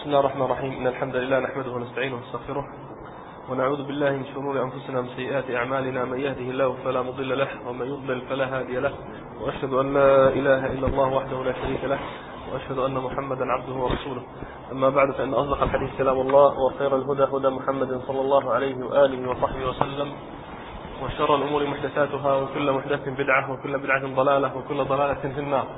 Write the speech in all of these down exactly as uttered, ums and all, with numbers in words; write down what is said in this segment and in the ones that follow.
الله الرحمن الرحيم. إن الحمد لله نحمده ونستعينه ونستغفره ونعوذ بالله من شرور أنفسنا ومن سيئات أعمالنا. من يهده الله فلا مضل له ومن يضلل فلا هادي له، وأشهد أن لا إله إلا الله وحده لا شريك له، وأشهد أن محمدا عبده ورسوله. أما بعد، فإن أصدق الحديث كلام الله، وخير الهدى هدى محمد صلى الله عليه وآله وصحبه وسلم، وشر الأمور محدثاتها، وكل محدث بدعة، وكل بدعة ضلالة، وكل ضلالة في النار.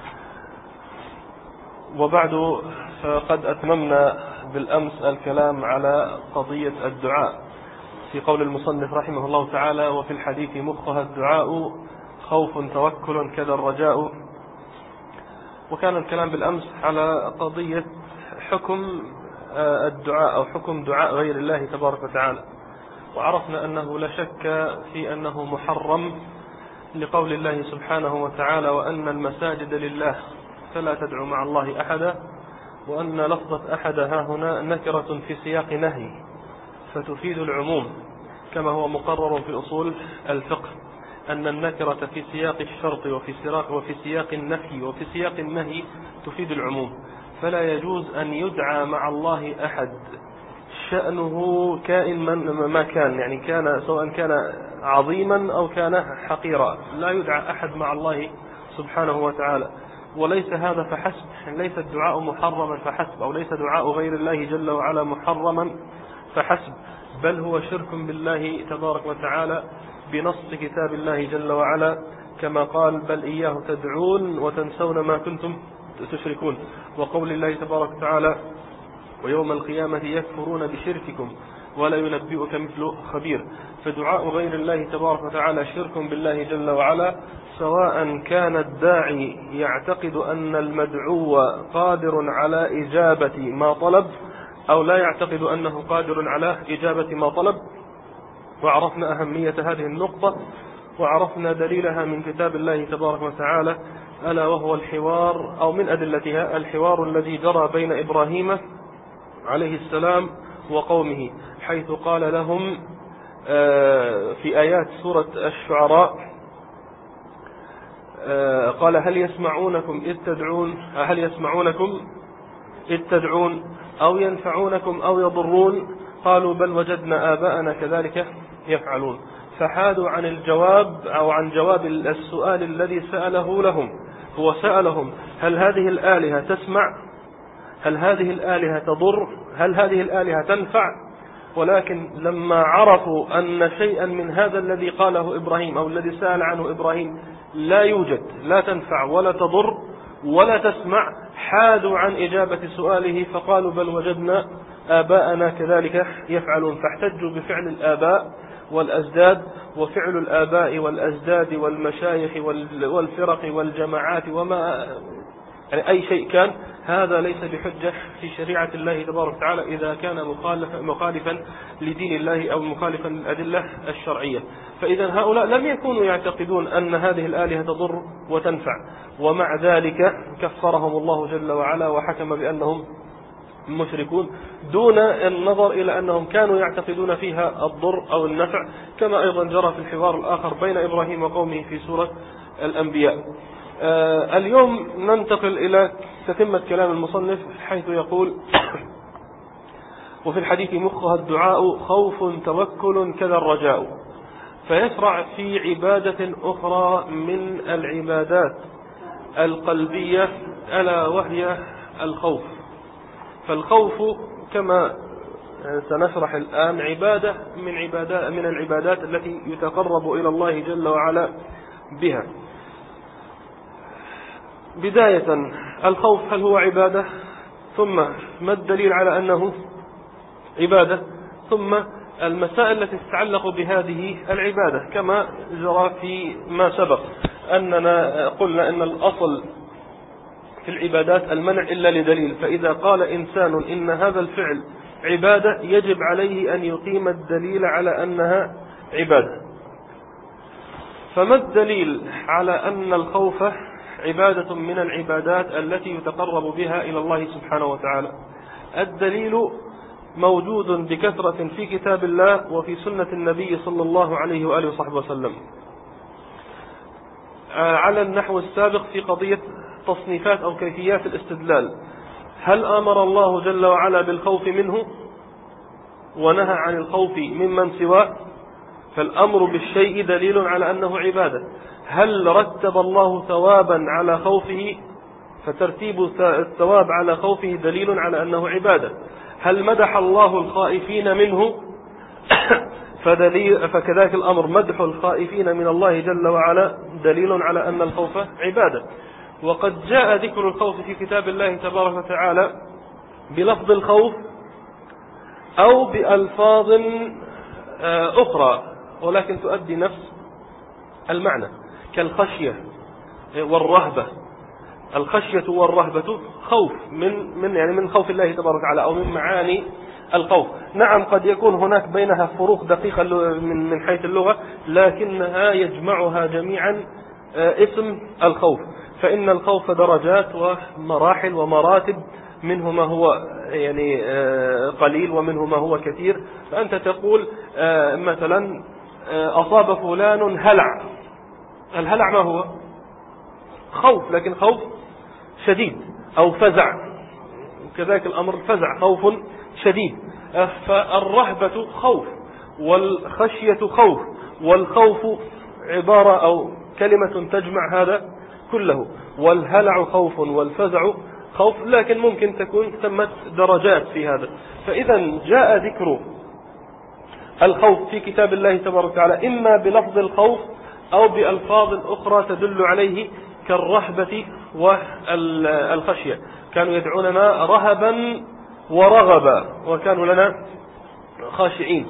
وبعد، فقد أتممنا بالأمس الكلام على قضية الدعاء في قول المصنف رحمه الله تعالى: وفي الحديث مخها الدعاء خوف توكل كذا الرجاء. وكان الكلام بالأمس على قضية حكم الدعاء أو حكم دعاء غير الله تبارك وتعالى، وعرفنا أنه لا شك في أنه محرم لقول الله سبحانه وتعالى: وأن المساجد لله فلا تدعوا مع الله أحدا، وأن لفظة أحد ها هنا نكرة في سياق نهي فتفيد العموم، كما هو مقرر في أصول الفقه أن النكرة في سياق الشرط وفي سياق وفي سياق النفي وفي سياق النهي تفيد العموم. فلا يجوز أن يدعى مع الله أحد شأنه كائن من ما كان، يعني كان سواء كان عظيما أو كان حقيرا، لا يدعى أحد مع الله سبحانه وتعالى. وليس هذا فحسب، ليس الدعاء محرما فحسب، أو ليس دعاء غير الله جل وعلا محرما فحسب، بل هو شرك بالله تبارك وتعالى بنص كتاب الله جل وعلا، كما قال: بل إياه تدعون وتنسون ما كنتم تشركون. وقول الله تبارك وتعالى: ويوم القيامة يكفرون بشرككم ولا ينبئك مثل خبير. فدعاء غير الله تبارك وتعالى شرك بالله جل وعلا، سواء كان الداعي يعتقد أن المدعو قادر على إجابة ما طلب أو لا يعتقد أنه قادر على إجابة ما طلب. وعرفنا أهمية هذه النقطة، وعرفنا دليلها من كتاب الله تبارك وتعالى، ألا وهو الحوار، أو من أدلتها الحوار الذي جرى بين إبراهيم عليه السلام وقومه، حيث قال لهم في آيات سورة الشعراء: قال: هل يسمعونكم إذ تدعون هل يسمعونكم إذ تدعون أو ينفعونكم أو يضرون قالوا بل وجدنا آباءنا كذلك يفعلون. فحادوا عن الجواب أو عن جواب السؤال الذي سأله لهم. هو سألهم: هل هذه الآلهة تسمع؟ هل هذه الآلهة تضر؟ هل هذه الآلهة تنفع؟ ولكن لما عرفوا أن شيئا من هذا الذي قاله إبراهيم أو الذي سأل عنه إبراهيم لا يوجد، لا تنفع ولا تضر ولا تسمع، حادوا عن إجابة سؤاله فقالوا بل وجدنا آباءنا كذلك يفعلون. فاحتجوا بفعل الآباء والأزداد، وفعل الآباء والأزداد والمشايخ والفرق والجماعات وما يعني أي شيء كان، هذا ليس بحجة في شريعة الله تبارك وتعالى إذا كان مخالفا لدين الله أو مخالفا للأدلة الشرعية. فإذا هؤلاء لم يكونوا يعتقدون أن هذه الآلهة تضر وتنفع، ومع ذلك كفرهم الله جل وعلا وحكم بأنهم مشركون، دون النظر إلى أنهم كانوا يعتقدون فيها الضر أو النفع، كما أيضا جرى في الحوار الآخر بين إبراهيم وقومه في سورة الأنبياء. آه اليوم ننتقل إلى تتمة كلام المصنف، حيث يقول: وفي الحديث مخها الدعاء خوف توكل كذا الرجاء. فيشرع في عبادة أخرى من العبادات القلبية، ألا وهي الخوف. فالخوف كما سنشرح الآن عبادة من عبادات من العبادات التي يتقرب إلى الله جل وعلا بها. بداية، الخوف هل هو عبادة؟ ثم ما الدليل على أنه عبادة؟ ثم المسائل التي تتعلق بهذه العبادة، كما جرى في ما سبق أننا قلنا أن الأصل في العبادات المنع إلا لدليل. فإذا قال إنسان إن هذا الفعل عبادة يجب عليه أن يقيم الدليل على أنها عبادة. فما الدليل على أن الخوف عبادة من العبادات التي يتقرب بها إلى الله سبحانه وتعالى؟ الدليل موجود بكثرة في كتاب الله وفي سنة النبي صلى الله عليه وآله وصحبه وسلم، على النحو السابق في قضية تصنيفات أو كيفيات الاستدلال. هل أمر الله جل وعلا بالخوف منه ونهى عن الخوف ممن سواه؟ فالأمر بالشيء دليل على أنه عبادة. هل رتب الله ثوابا على خوفه؟ فترتيب الثواب على خوفه دليل على أنه عبادة. هل مدح الله الخائفين منه؟ فدليل فكذلك الأمر مدح الخائفين من الله جل وعلا دليل على أن الخوف عبادة. وقد جاء ذكر الخوف في كتاب الله تبارك وتعالى بلفظ الخوف أو بألفاظ أخرى ولكن تؤدي نفس المعنى، كالخشية والرهبة. الخشية والرهبة خوف من من يعني من خوف الله تبارك وتعالى أو من معاني الخوف. نعم قد يكون هناك بينها فروق دقيقة من من حيث اللغة، لكنها يجمعها جميعا اسم الخوف. فإن الخوف درجات ومراحل ومراتب، منه ما هو يعني قليل ومنه ما هو كثير. فأنت تقول مثلا أصاب فلان هلع، الهلع ما هو؟ خوف، لكن خوف شديد، أو فزع، كذلك الأمر فزع خوف شديد. فالرهبة خوف، والخشية خوف، والخوف عبارة أو كلمة تجمع هذا كله. والهلع خوف والفزع خوف، لكن ممكن تكون ثمة درجات في هذا. فإذا جاء ذكر الخوف في كتاب الله تبارك وتعالى إما بلفظ الخوف أو بألفاظ أخرى تدل عليه كالرهبة والخشية. كانوا يدعوننا رهبا ورغبا وكانوا لنا خاشعين.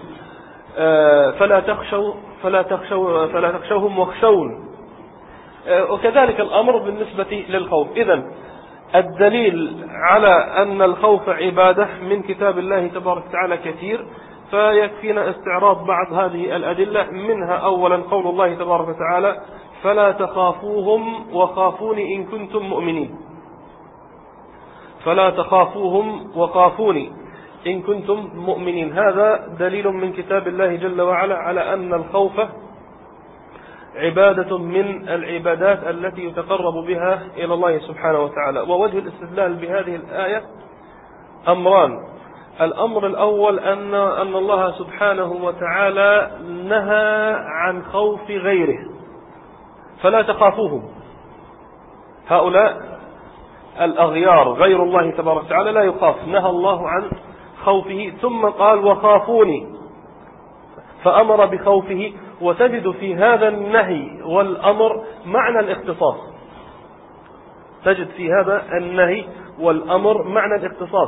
فلا تخشوا فلا تخشوا فلا تخشوهم واخشون. وكذلك الأمر بالنسبة للخوف. إذن الدليل على أن الخوف عبادة من كتاب الله تبارك وتعالى كثير، فيكفينا استعراض بعض هذه الأدلة. منها أولا قول الله تبارك وتعالى فلا تخافوهم وخافوني إن كنتم مؤمنين. فلا تخافوهم وخافوني إن كنتم مؤمنين. هذا دليل من كتاب الله جل وعلا على أن الخوف عبادة من العبادات التي يتقرب بها إلى الله سبحانه وتعالى. ووجه الاستدلال بهذه الآية أمران. الأمر الأول أن أن الله سبحانه وتعالى نهى عن خوف غيره، فلا تخافوهم. هؤلاء الأغيار غير الله تبارك وتعالى لا يخاف، نهى الله عن خوفه. ثم قال وخافوني، فأمر بخوفه. وتجد في هذا النهي والأمر معنى الاختصاص. تجد في هذا النهي والأمر معنى الاختصاص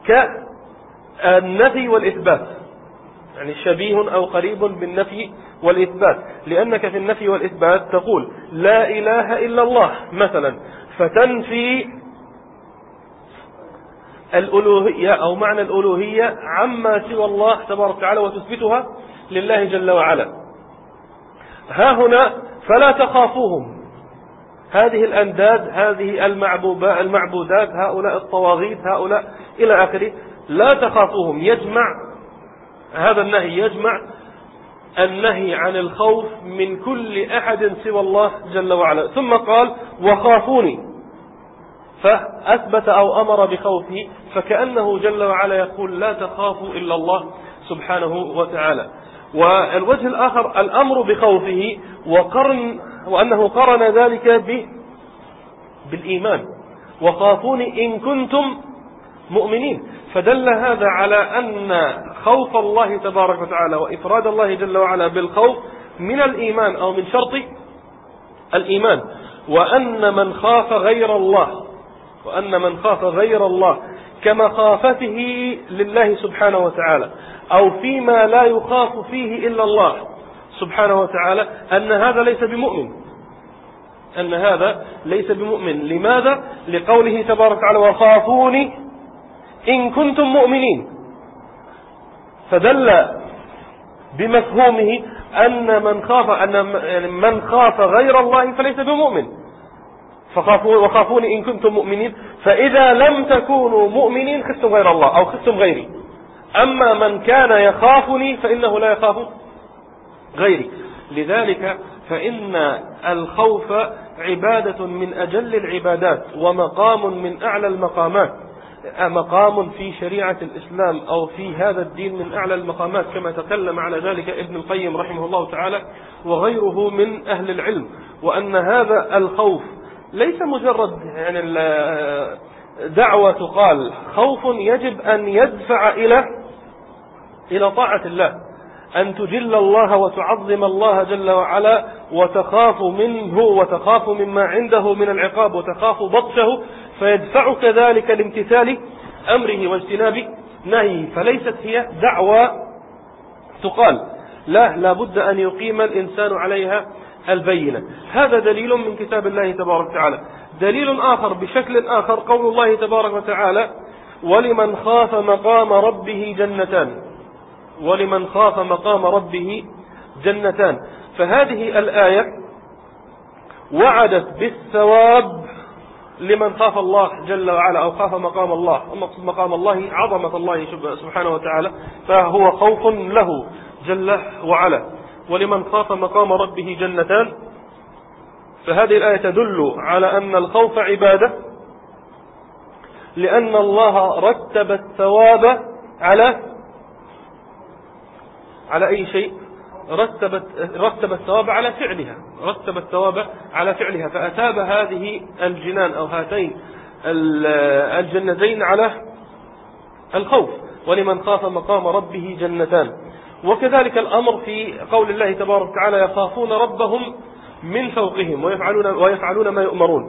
كالنفي والإثبات، يعني شبيه أو قريب بالنفي والإثبات. لأنك في النفي والإثبات تقول لا إله إلا الله مثلا، فتنفي الألوهية أو معنى الألوهية عما سوى الله تبارك وتعالى وتثبتها لله جل وعلا. ها هنا فلا تخافوهم، هذه الأنداد، هذه المعبودات، هؤلاء الطواغيت، هؤلاء إلى آخره، لا تخافوهم. يجمع هذا النهي يجمع النهي عن الخوف من كل أحد سوى الله جل وعلا. ثم قال وخافوني، فأثبت أو أمر بخوفه، فكأنه جل وعلا يقول لا تخافوا إلا الله سبحانه وتعالى. والوجه الآخر الأمر بخوفه وقرن، وأنه قرن ذلك ب بالإيمان، وخافوني إن كنتم مؤمنين. فدل هذا على أن خوف الله تبارك وتعالى وإفراد الله جل وعلا بالخوف من الإيمان أو من شرط الإيمان. وأن من خاف غير الله وأن من خاف غير الله كمخافته لله سبحانه وتعالى أو فيما لا يخاف فيه إلا الله سبحانه وتعالى، أن هذا ليس بمؤمن أن هذا ليس بمؤمن. لماذا؟ لقوله تبارك وتعالى وخافوني إن كنتم مؤمنين. فدل بمفهومه أن من خاف أن من خاف غير الله فليس بمؤمن. وخافوني إن كنتم مؤمنين، فإذا لم تكونوا مؤمنين خفتم غير الله أو خفتم غيري. أما من كان يخافني فإنه لا يخاف غيري. لذلك فإن الخوف عبادة من أجل العبادات ومقام من أعلى المقامات. مقام في شريعة الإسلام أو في هذا الدين من أعلى المقامات، كما تكلم على ذلك ابن القيم رحمه الله تعالى وغيره من أهل العلم، وأن هذا الخوف ليس مجرد يعني دعوة تقال، خوف يجب أن يدفع إلى إلى طاعة الله، أن تجل الله وتعظم الله جل وعلا وتخاف منه وتخاف مما عنده من العقاب وتخاف بطشه، فيدفعك ذلك لامتثال أمره واجتناب نهيه. فليست هي دعوة تقال، لا لابد أن يقيم الإنسان عليها البينة. هذا دليل من كتاب الله تبارك وتعالى. دليل آخر بشكل آخر قول الله تبارك وتعالى: ولمن خاف مقام ربه جنتان. ولمن خاف مقام ربه جنتان. فهذه الآية وعدت بالثواب لمن خاف الله جل وعلا أو خاف مقام الله. مقام الله عظمة الله سبحانه وتعالى، فهو خوف له جل وعلا. ولمن خاف مقام ربه جنتان، فهذه الآية تدل على أن الخوف عبادة، لأن الله رتب الثواب على على أي شيء؟ رتب رتب الثواب على فعلها، رتب الثواب على فعلها، فأثاب هذه الجنان أو هاتين الجنتين على الخوف. ولمن خاف مقام ربه جنتان. وكذلك الأمر في قول الله تبارك وتعالى: يخافون ربهم من فوقهم ويفعلون ويفعلون ما يؤمرون.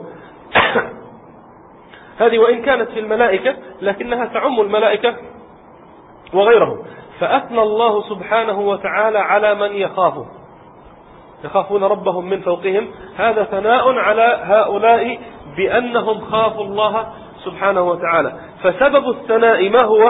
هذه وإن كانت في الملائكة لكنها تعم الملائكة وغيرهم، فأثنى الله سبحانه وتعالى على من يخافه، يخافون ربهم من فوقهم. هذا ثناء على هؤلاء بأنهم خافوا الله سبحانه وتعالى. فسبب الثناء ما هو؟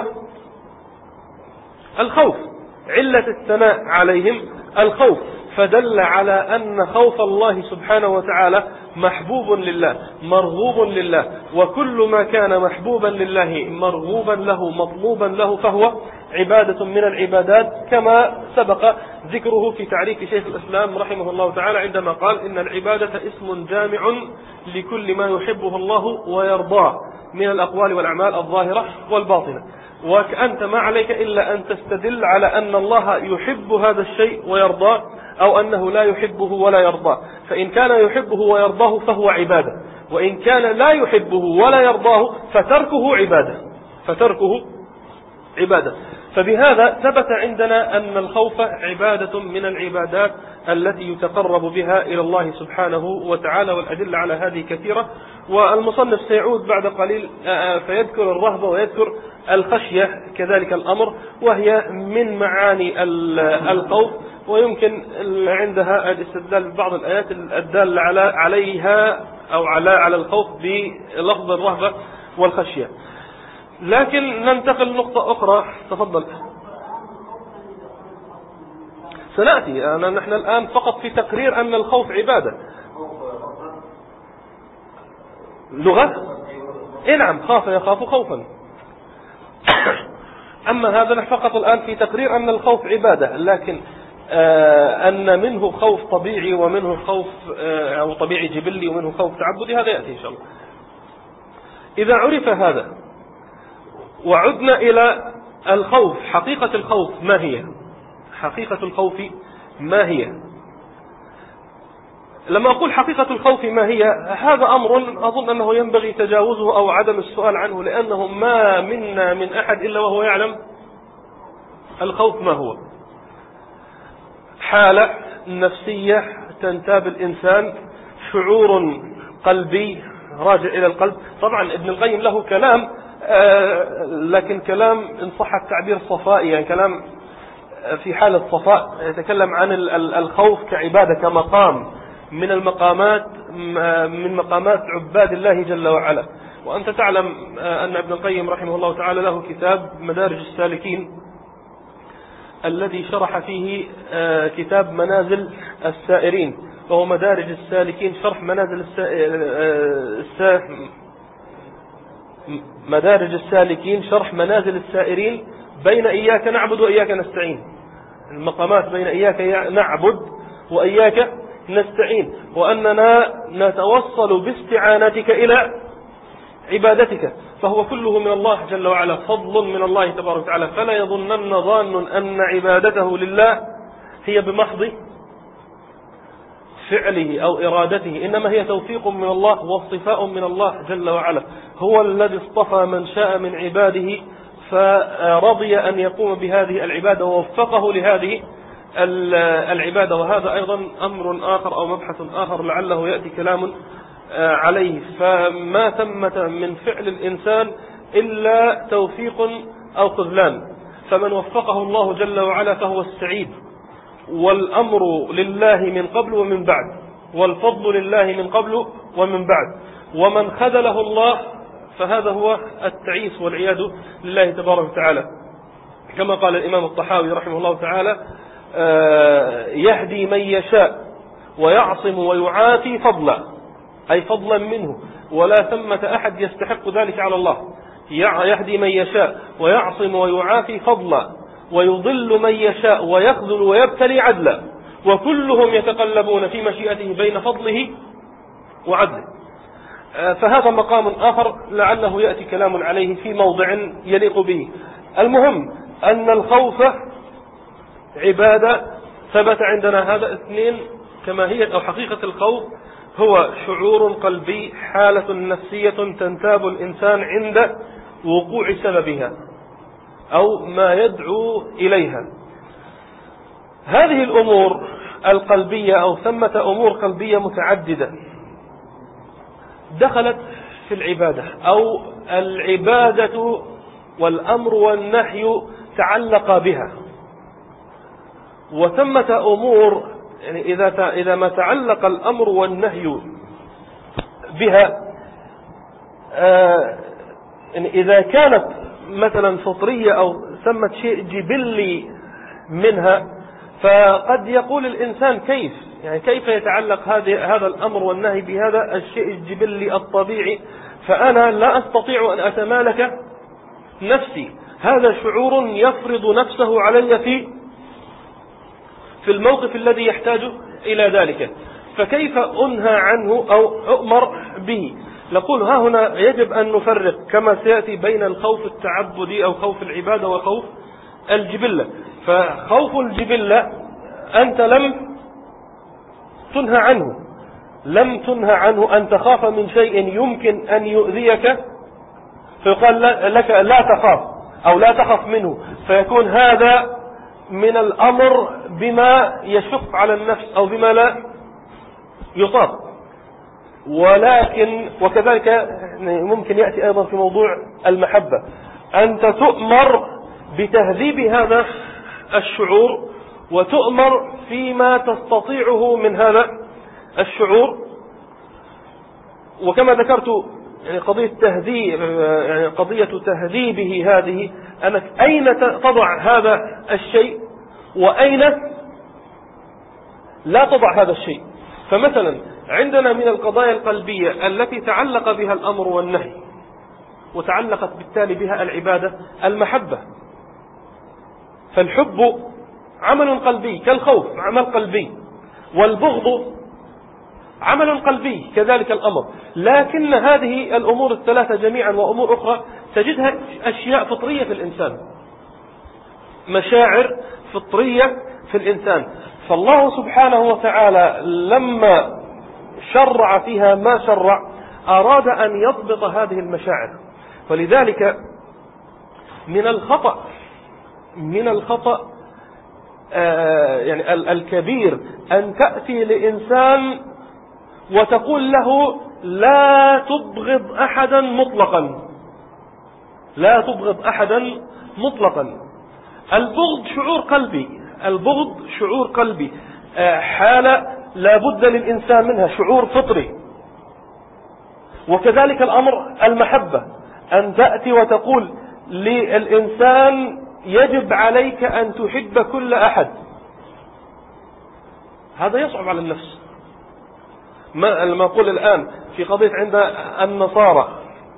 الخوف. علة الثناء عليهم الخوف، فدل على أن خوف الله سبحانه وتعالى محبوب لله مرغوب لله، وكل ما كان محبوبا لله مرغوبا له مطلوبا له فهو عبادة من العبادات، كما سبق ذكره في تعريف شيخ الإسلام رحمه الله تعالى عندما قال: إن العبادة اسم جامع لكل ما يحبه الله ويرضاه من الأقوال والأعمال الظاهرة والباطنة. وأنت ما عليك إلا أن تستدل على أن الله يحب هذا الشيء ويرضاه، أو أنه لا يحبه ولا يرضاه. فإن كان يحبه ويرضاه فهو عبادة، وإن كان لا يحبه ولا يرضاه فتركه عبادة فتركه عبادة. فبهذا ثبت عندنا أن الخوف عبادة من العبادات التي يتقرب بها إلى الله سبحانه وتعالى، والأدلة على هذه كثيرة. والمصنف سيعود بعد قليل فيذكر الرهبة ويذكر الخشية كذلك الأمر، وهي من معاني الخوف، ويمكن عندها الاستدلال ببعض الآيات الدالة على عليها أو على على الخوف بلفظ الرهبة والخشية. لكن ننتقل لنقطة أخرى. تفضل. سنأتي أنا نحن الآن فقط في تقرير أن الخوف عبادة. لغة؟ إيه نعم، خاف يخاف خوفا. أما هذا نحن فقط الآن في تقرير أن الخوف عبادة، لكن آه أن منه خوف طبيعي ومنه خوف آه أو طبيعي جبلي ومنه خوف تعبدي، هذا يأتي إن شاء الله. إذا عرف هذا وعدنا إلى الخوف، حقيقة الخوف ما هي؟ حقيقة الخوف ما هي؟ لما أقول حقيقة الخوف ما هي، هذا أمر أظن أنه ينبغي تجاوزه أو عدم السؤال عنه، لأنه ما منا من أحد إلا وهو يعلم الخوف ما هو. حالة نفسية تنتاب الإنسان، شعور قلبي راجع إلى القلب. طبعا ابن القيم له كلام، آه لكن كلام إن صح التعبير صفائي، يعني كلام في حالة صفاء، يتكلم عن الخوف كعبادة، كمقام من المقامات من مقامات عباد الله جل وعلا. وأنت تعلم أن ابن القيم رحمه الله تعالى له كتاب مدارج السالكين الذي شرح فيه كتاب منازل السائرين، وهو مدارج السالكين شرح منازل السائرين مدارج السالكين شرح منازل السائرين بين إياك نعبد وإياك نستعين. المقامات بين إياك نعبد وإياك نستعين، وأننا نتوصل باستعانتك إلى عبادتك. فهو كله من الله جل وعلا، فضل من الله تبارك وتعالى. فلا يظنن ظان أن عبادته لله هي بمحض فعله أو إرادته، إنما هي توفيق من الله واصطفاء من الله جل وعلا. هو الذي اصطفى من شاء من عباده فرضي أن يقوم بهذه العبادة ووفقه لهذه العبادة. وهذا أيضا أمر آخر أو مبحث آخر لعله يأتي كلام عليه. فما ثمة من فعل الإنسان إلا توفيق أو خذلان، فمن وفقه الله جل وعلا فهو السعيد، والأمر لله من قبل ومن بعد، والفضل لله من قبل ومن بعد. ومن خذله الله فهذا هو التعيس والعياذ لله تبارك وتعالى. كما قال الإمام الطحاوي رحمه الله تعالى: يهدي من يشاء ويعصم ويعافي فضلا، أي فضلا منه، ولا ثمة أحد يستحق ذلك على الله. يهدي من يشاء ويعصم ويعافي فضلا، ويضل من يشاء ويخذل ويبتلي عدلا، وكلهم يتقلبون في مشيئته بين فضله وعدله. فهذا مقام آخر لعله يأتي كلام عليه في موضع يليق به. المهم أن الخوف عبادة ثبت عندنا هذا اثنين كما هي، أو حقيقة الخوف هو شعور قلبي، حالة نفسية تنتاب الإنسان عند وقوع سببها أو ما يدعو إليها. هذه الأمور القلبية أو ثمة أمور قلبية متعددة دخلت في العبادة، أو العبادة والأمر والنهي تعلق بها. وثمة أمور يعني إذا إذا ما تعلق الأمر والنهي بها، آه يعني إذا كانت مثلا فطرية أو ثمة شيء جبلي منها، فقد يقول الإنسان كيف يعني كيف يتعلق هذا هذا الأمر والنهي بهذا الشيء الجبلي الطبيعي، فأنا لا أستطيع أن أتمالك نفسي. هذا شعور يفرض نفسه علي في في الموقف الذي يحتاج إلى ذلك، فكيف أنهى عنه أو أؤمر به؟ نقول ها هنا يجب أن نفرق كما سيأتي بين الخوف التعبدي أو خوف العبادة وخوف الجبلة. فخوف الجبلة أنت لم تنهى عنه، لم تنهى عنه أن تخاف من شيء يمكن أن يؤذيك، فيقال لك لا تخاف أو لا تخف منه، فيكون هذا من الأمر بما يشق على النفس أو بما لا يطاق. ولكن وكذلك ممكن يأتي أيضا في موضوع المحبة، أنت تؤمر بتهذيب هذا الشعور وتؤمر فيما تستطيعه من هذا الشعور. وكما ذكرت يعني قضية تهذيب يعني قضية تهذيبه هذه، أنك أين تضع هذا الشيء وأين لا تضع هذا الشيء. فمثلا عندنا من القضايا القلبية التي تعلق بها الأمر والنهي وتعلقت بالتالي بها العبادة المحبة، فالحب عمل قلبي كالخوف عمل قلبي، والبغض عمل قلبي كذلك الأمر. لكن هذه الأمور الثلاثة جميعا وأمور أخرى تجدها أشياء فطرية في الإنسان، مشاعر فطرية في الإنسان. فالله سبحانه وتعالى لما شرع فيها ما شرع أراد أن يضبط هذه المشاعر. ولذلك من الخطأ من الخطأ آه يعني الكبير أن تأتي لإنسان وتقول له لا تبغض أحدا مطلقا، لا تبغض أحدا مطلقا. البغض شعور قلبي، البغض شعور قلبي، آه حالة لا بد للإنسان منها، شعور فطري. وكذلك الأمر المحبة، أن تأتي وتقول للإنسان يجب عليك أن تحب كل أحد، هذا يصعب على النفس. ما لما أقول الآن في قضية عند النصارى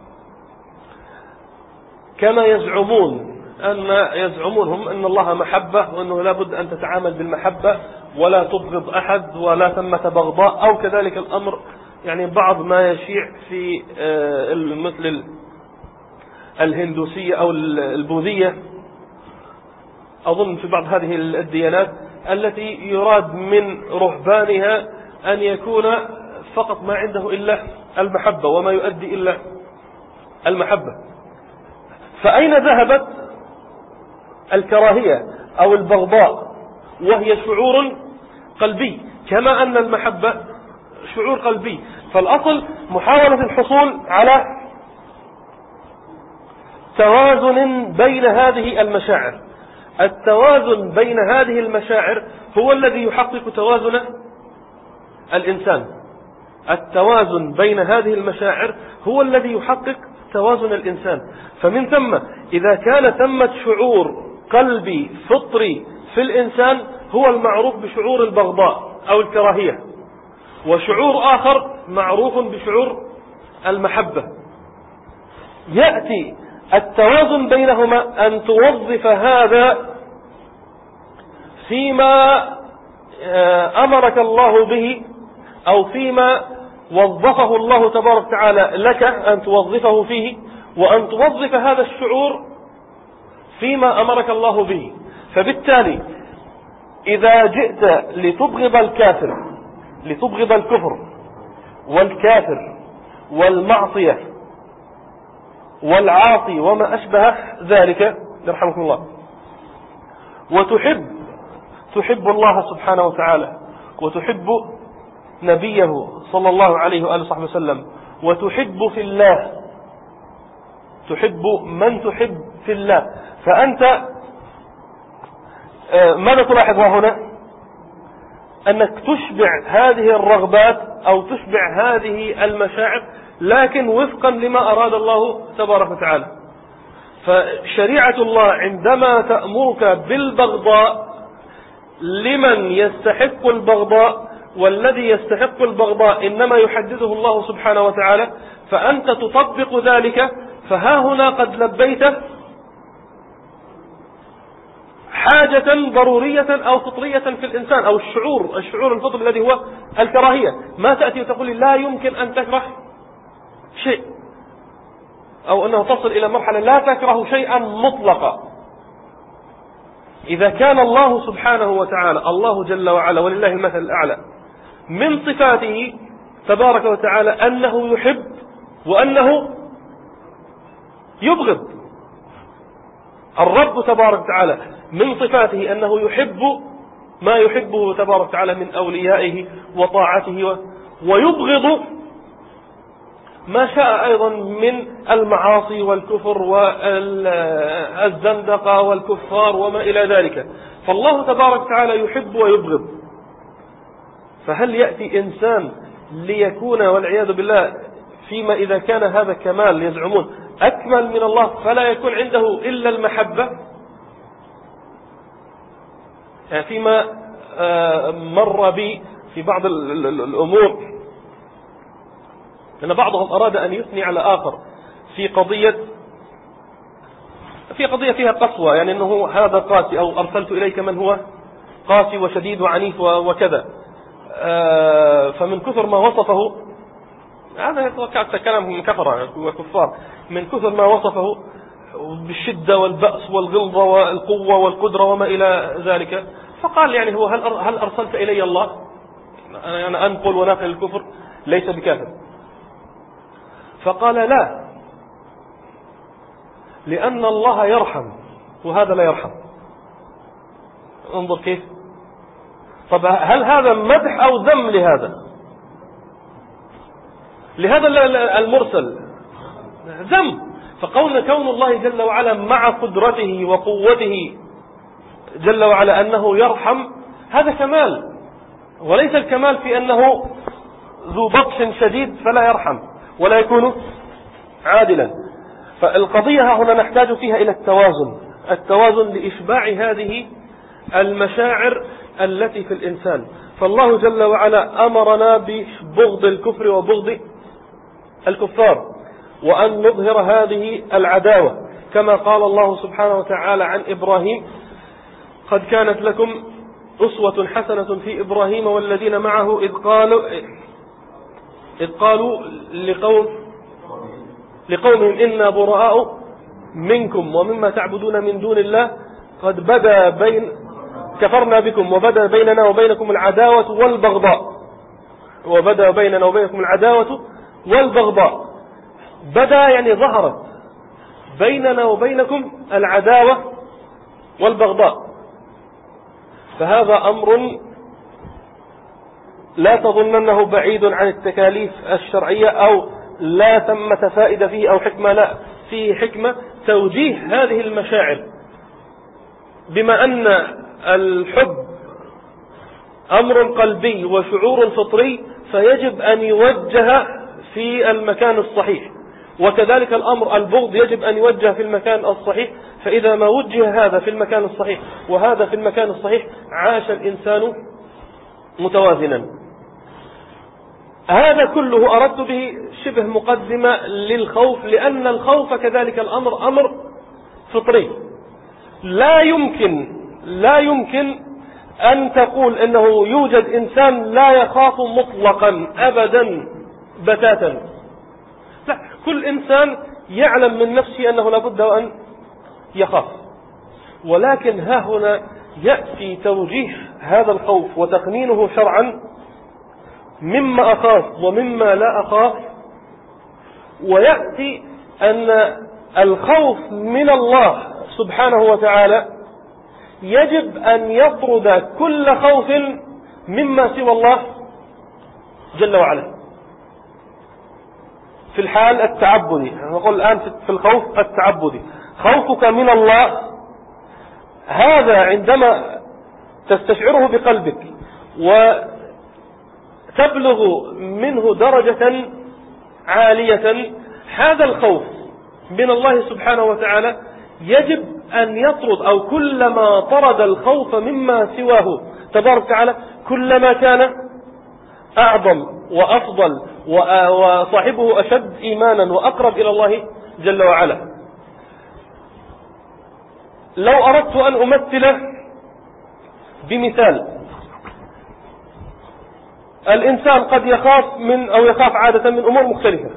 كما يزعمون أن يزعمون هم أن الله محبة وأنه لا بد أن تتعامل بالمحبة ولا تبغض أحد ولا ثمة بغضاء، أو كذلك الأمر يعني بعض ما يشيع في مثل الهندوسية أو البوذية، أظن في بعض هذه الديانات التي يراد من رهبانها أن يكون فقط ما عنده إلا المحبة وما يؤدي إلا المحبة. فأين ذهبت الكراهية أو البغضاء وهي شعور قلبي، كما أن المحبة شعور قلبي؟ فالأصل محاولة الحصول على توازن بين هذه المشاعر. التوازن بين هذه المشاعر هو الذي يحقق توازن الإنسان. التوازن بين هذه المشاعر هو الذي يحقق توازن الإنسان. فمن ثم إذا كان ثمة شعور قلبي فطري في الإنسان هو المعروف بشعور البغضاء أو الكراهية، وشعور آخر معروف بشعور المحبة، يأتي التوازن بينهما أن توظف هذا فيما أمرك الله به أو فيما وظفه الله تبارك وتعالى لك أن توظفه فيه، وأن توظف هذا الشعور فيما أمرك الله به. فبالتالي إذا جئت لتبغض الكافر، لتبغض الكفر والكافر والمعصية والعاصي وما أشبه ذلك يرحمكم الله، وتحب تحب الله سبحانه وتعالى وتحب نبيه صلى الله عليه وآله وصحبه وسلم، وتحب في الله، تحب من تحب في الله، فأنت ماذا تلاحظ هنا؟ أنك تشبع هذه الرغبات أو تشبع هذه المشاعر لكن وفقا لما أراد الله تبارك وتعالى. فشريعة الله عندما تأمرك بالبغضاء لمن يستحق البغضاء، والذي يستحق البغضاء إنما يحدده الله سبحانه وتعالى، فأنت تطبق ذلك. فها هنا قد لبيت حاجة ضرورية أو فطرية في الإنسان، أو الشعور الشعور الفطري الذي هو الكراهية. ما تأتي وتقول لا يمكن أن تكره شيء، أو أنه تصل إلى مرحلة لا تكره شيئا مطلقا. إذا كان الله سبحانه وتعالى، الله جل وعلا ولله المثل الأعلى، من صفاته تبارك وتعالى أنه يحب وأنه يبغض. الرب تبارك وتعالى من صفاته أنه يحب ما يحبه تبارك وتعالى من أوليائه وطاعته، ويبغض ما شاء أيضا من المعاصي والكفر والزندقة والكفار وما إلى ذلك. فالله تبارك وتعالى يحب ويبغض. فهل يأتي إنسان ليكون والعياذ بالله فيما إذا كان هذا كمال يزعمون أكمل من الله فلا يكون عنده إلا المحبة؟ يعني فيما مر بي في بعض الأمور أن بعضهم أراد أن يثني على آخر في قضية في قضية فيها قسوة، يعني أنه هذا قاسي، أو أرسلت إليك من هو قاسي وشديد وعنيف وكذا. فمن كثر ما وصفه، هذا كلام من كفر وكفار، من كثر ما وصفه بالشدة والبأس والغلظة والقوة والقدرة وما إلى ذلك، فقال يعني هو هل هل أرسلت إلي الله؟ أنا أنقل وناقل الكفر ليس بكافر. فقال لا، لأن الله يرحم وهذا لا يرحم. انظر كيف. طب هل هذا مدح أو ذم لهذا؟ لهذا المرسل ذم. فقول كون الله جل وعلا مع قدرته وقوته جل وعلا أنه يرحم، هذا كمال، وليس الكمال في أنه ذو بطش شديد فلا يرحم ولا يكون عادلا. فالقضية هنا نحتاج فيها إلى التوازن، التوازن لإشباع هذه المشاعر التي في الإنسان. فالله جل وعلا أمرنا ببغض الكفر وبغض الكفار، وأن نظهر هذه العداوة، كما قال الله سبحانه وتعالى عن إبراهيم: قد كانت لكم أسوة حسنة في إبراهيم والذين معه إذ قالوا إذ قالوا لقوم لقومهم إنا براء منكم ومما تعبدون من دون الله قد بدا بين كفرنا بكم وبدا بيننا وبينكم العداوة والبغضاء وبدا بيننا وبينكم العداوة والبغضاء. بدا يعني ظهرت بيننا وبينكم العداوة والبغضاء. فهذا أمر لا تظن أنه بعيد عن التكاليف الشرعية أو لا ثمة فائدة فيه أو حكمة، لا، فيه حكمة توجيه هذه المشاعر. بما أن الحب أمر قلبي وشعور فطري فيجب أن يوجه في المكان الصحيح، وكذلك الأمر البغض يجب أن يوجه في المكان الصحيح. فإذا ما وجه هذا في المكان الصحيح وهذا في المكان الصحيح عاش الإنسان متوازنا. هذا كله أردت به شبه مقدمة للخوف، لأن الخوف كذلك الأمر أمر فطري. لا يمكن لا يمكن أن تقول أنه يوجد إنسان لا يخاف مطلقا أبدا بتاتا. لا، كل إنسان يعلم من نفسه أنه لابد أن يخاف، ولكن ها هنا يأتي توجيه هذا الخوف وتقنينه شرعا مما أخاف ومما لا أخاف. ويأتي أن الخوف من الله سبحانه وتعالى يجب أن يطرد كل خوف مما سوى الله جل وعلا في الحال التعبدي. نقول الآن في الخوف التعبدي، خوفك من الله هذا عندما تستشعره بقلبك وتبلغ منه درجة عالية، هذا الخوف من الله سبحانه وتعالى يجب أن يطرد، أو كلما طرد الخوف مما سواه تبارك وتعالى كلما كان أعظم وأفضل وصاحبه أشد إيمانا وأقرب إلى الله جل وعلا. لو أردت أن أمثل بمثال، الإنسان قد يخاف من أو يخاف عادة من أمور مختلفة.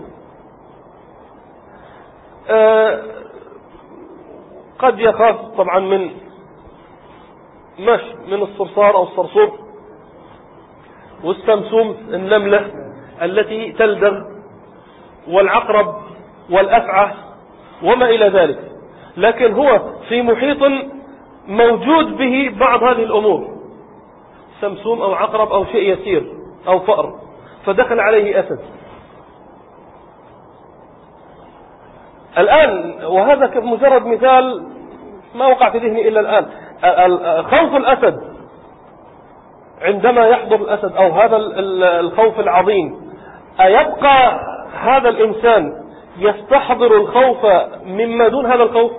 أه قد يخاف طبعا من مش من الصرصار أو الصرصور والسمسوم النملة التي تلدغ والعقرب والأفعى وما إلى ذلك، لكن هو في محيط موجود به بعض هذه الأمور، سمسوم أو عقرب أو شيء يسير أو فأر، فدخل عليه أسد. الآن وهذا كمجرد مثال ما وقع في ذهني إلا الآن، خوف الأسد عندما يحضر الأسد أو هذا الخوف العظيم، أيبقى هذا الإنسان يستحضر الخوف مما دون هذا الخوف؟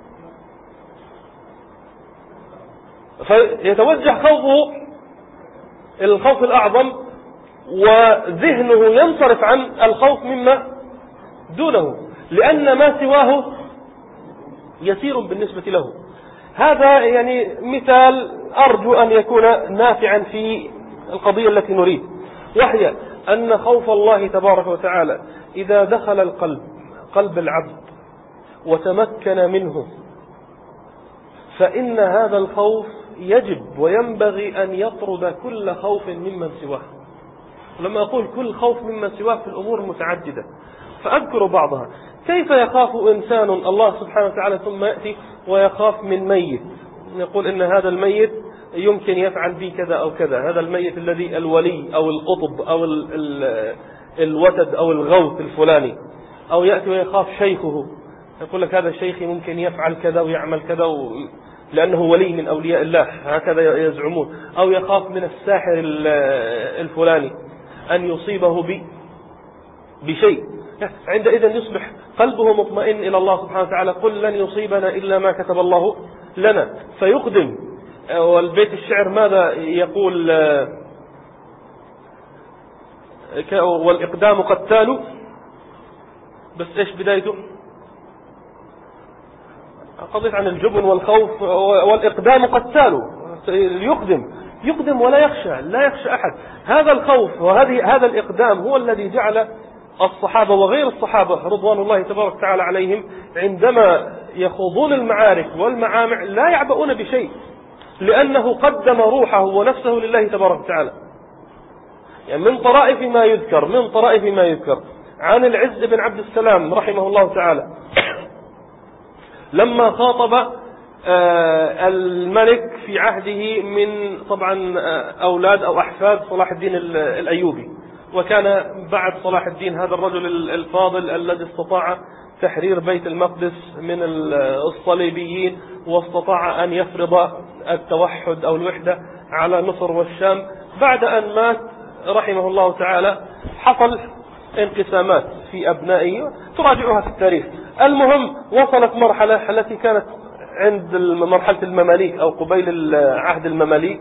فيتوجه خوفه إلى الخوف الأعظم وذهنه ينصرف عن الخوف مما دونه، لأن ما سواه يسير بالنسبة له. هذا يعني مثال أرجو أن يكون نافعا في القضية التي نريد، وهي أن خوف الله تبارك وتعالى إذا دخل القلب قلب العبد وتمكن منه، فإن هذا الخوف يجب وينبغي أن يطرد كل خوف ممن سواه. لما أقول كل خوف ممن سواه في الأمور المتعددة، فأذكر بعضها. كيف يخاف إنسان الله سبحانه وتعالى ثم يأتي ويخاف من ميت، يقول إن هذا الميت يمكن يفعل به كذا أو كذا، هذا الميت الذي الولي أو القطب أو ال ال الوتد أو الغوث الفلاني، أو يأتي ويخاف شيخه، يقول لك هذا الشيخ ممكن يفعل كذا ويعمل كذا و... لأنه ولي من أولياء الله، هكذا يزعمون. أو يخاف من الساحر الفلاني أن يصيبه ب... بشيء، عندئذ يصبح قلبه مطمئن إلى الله سبحانه وتعالى، قل لن يصيبنا إلا ما كتب الله لنا، فيقدم. والبيت الشعر ماذا يقول؟ والإقدام قتال، بس إيش بدايته؟ قضيت عن الجبن والخوف. والإقدام قتال، يقدم يقدم ولا يخشى، لا يخشى أحد. هذا الخوف وهذه هذا الإقدام هو الذي جعل الصحابة وغير الصحابة رضوان الله تبارك وتعالى عليهم عندما يخوضون المعارك والمعامع لا يعبؤون بشيء، لأنه قدم روحه ونفسه لله تبارك وتعالى. يعني من طرائف ما يذكر من طرائف ما يذكر عن العز بن عبد السلام رحمه الله تعالى لما خاطب الملك في عهده من طبعا أولاد أو أحفاد صلاح الدين الأيوبي، وكان بعد صلاح الدين هذا الرجل الفاضل الذي استطاع تحرير بيت المقدس من الصليبيين، واستطاع أن يفرض التوحد أو الوحدة على مصر والشام. بعد أن مات رحمه الله تعالى حصل انقسامات في أبنائه تراجعها في التاريخ. المهم وصلت مرحلة التي كانت عند مرحلة المماليك أو قبيل عهد المماليك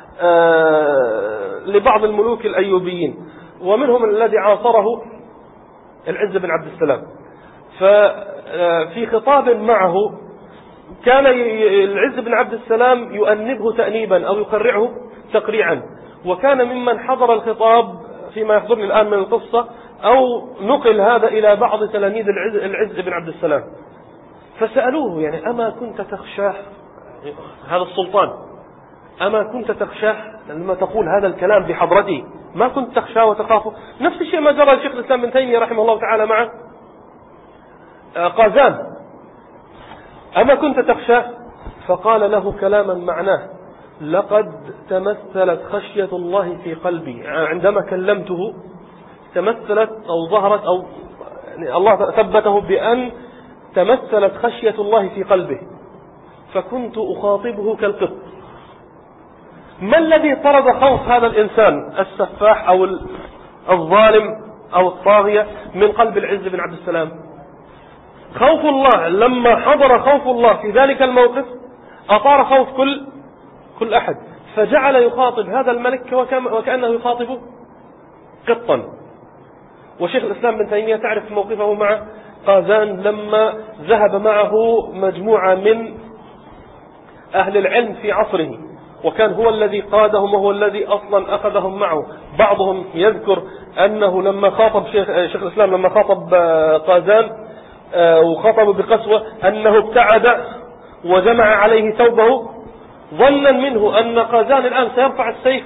لبعض الملوك الأيوبيين، ومنهم الذي عاصره العز بن عبد السلام. ففي خطاب معه كان العز بن عبد السلام يؤنبه تأنيبا أو يقرعه تقريعا، وكان ممن حضر الخطاب فيما يحضرني الآن من القصة أو نقل هذا إلى بعض تلاميذ العز, العز بن عبد السلام، فسألوه يعني أما كنت تخشاه هذا السلطان، أما كنت تخشاه لما تقول هذا الكلام بحضرته، ما كنت تخشاه وتخافه؟ نفس الشيء ما جرى الشيخ الإسلام بن تيمية رحمه الله تعالى مع قازان، أما كنت تخشاه؟ فقال له كلاما معناه: لقد تمثلت خشية الله في قلبي. عندما كلمته تمثلت أو ظهرت أو يعني الله ثبته بأن تمثلت خشية الله في قلبه، فكنت أخاطبه كالقط. ما الذي طرد خوف هذا الإنسان السفاح أو الظالم أو الطاغية من قلب العز بن عبد السلام؟ خوف الله. لما حضر خوف الله في ذلك الموقف أطار خوف كل كل أحد، فجعل يخاطب هذا الملك وكأنه يخاطب قطا. وشيخ الإسلام بن تيمية تعرف موقفه مع قازان لما ذهب معه مجموعة من أهل العلم في عصره، وكان هو الذي قادهم وهو الذي أصلا أخذهم معه. بعضهم يذكر أنه لما خاطب شيخ, شيخ الإسلام لما خاطب قازان وخاطب بقسوة أنه ابتعد وجمع عليه ثوبه ظنا منه أن قازان الآن سيرفع السيف